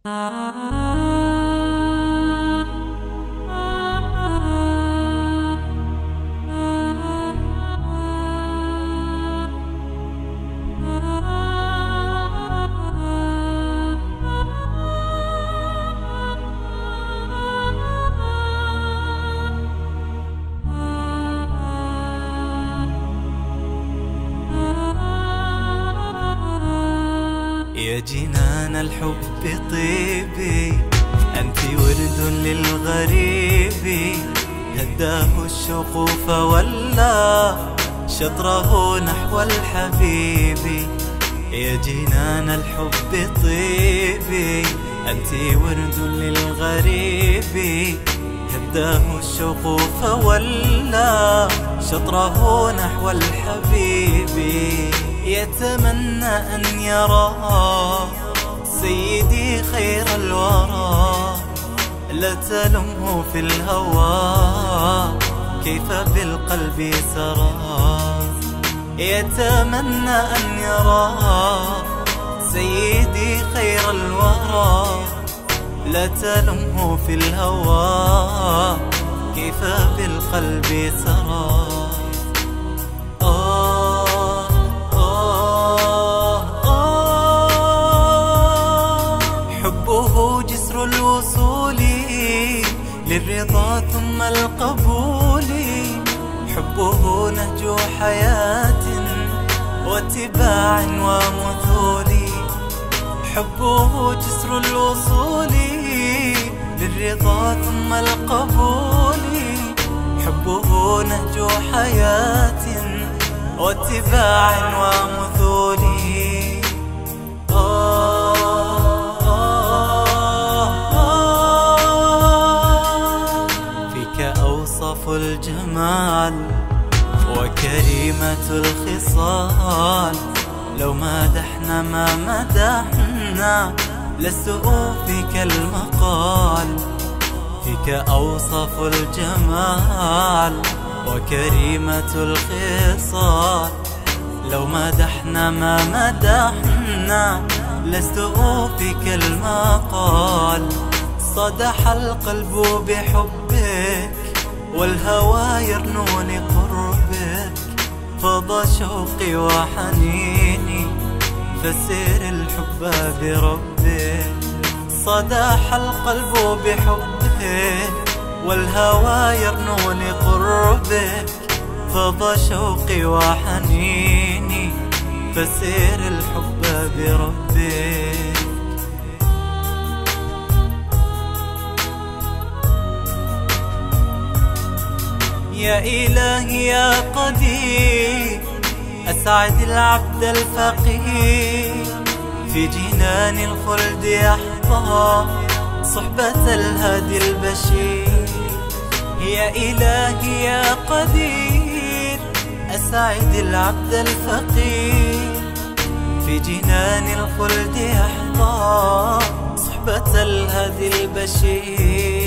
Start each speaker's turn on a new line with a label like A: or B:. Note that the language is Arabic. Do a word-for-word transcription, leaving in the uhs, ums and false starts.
A: يا جنان الحب طيبي، أنت ورد للغريب، هداه الشوق فولى شطره نحو الحبيب. يا جنان الحب طيبي، أنت ورد للغريب، هداه الشوق فولى شطره نحو الحبيب. يتمنى أن يرى سيدي خير الورى، لا تلمه في الهوى كيف بالقلب سرى. يتمنى أن يرى سيدي خير الورى، لا تلمه في الهوى كيف بالقلب سرى. حبه جسر الوصول للرضا ثم القبول، حبه نهج حياة واتباع ومثول. حبه جسر الوصول للرضا ثم القبول، حبه نهج حياة واتباع ومثول. أوصف الجمال وكريمة الخصال، لو مدحنا ما مدحنا لست أوفيك المقال. فيك أوصف الجمال وكريمة الخصال، لو مدحنا ما مدحنا لست أوفيك المقال. صدح القلب بحبك والهوى يرنو لقربك، فضى شوقي وحنيني فسير الحب بربك. صدح القلب بحبك والهوى يرنو لقربك، فضى شوقي وحنيني فسير الحب بربك. يا إلهي يا قدير، أسعد العبد الفقير، في جنان الخلد يحظى صحبة الهادي البشير. يا إلهي يا قدير، أسعد العبد الفقير، في جنان الخلد يحظى صحبة الهادي البشير.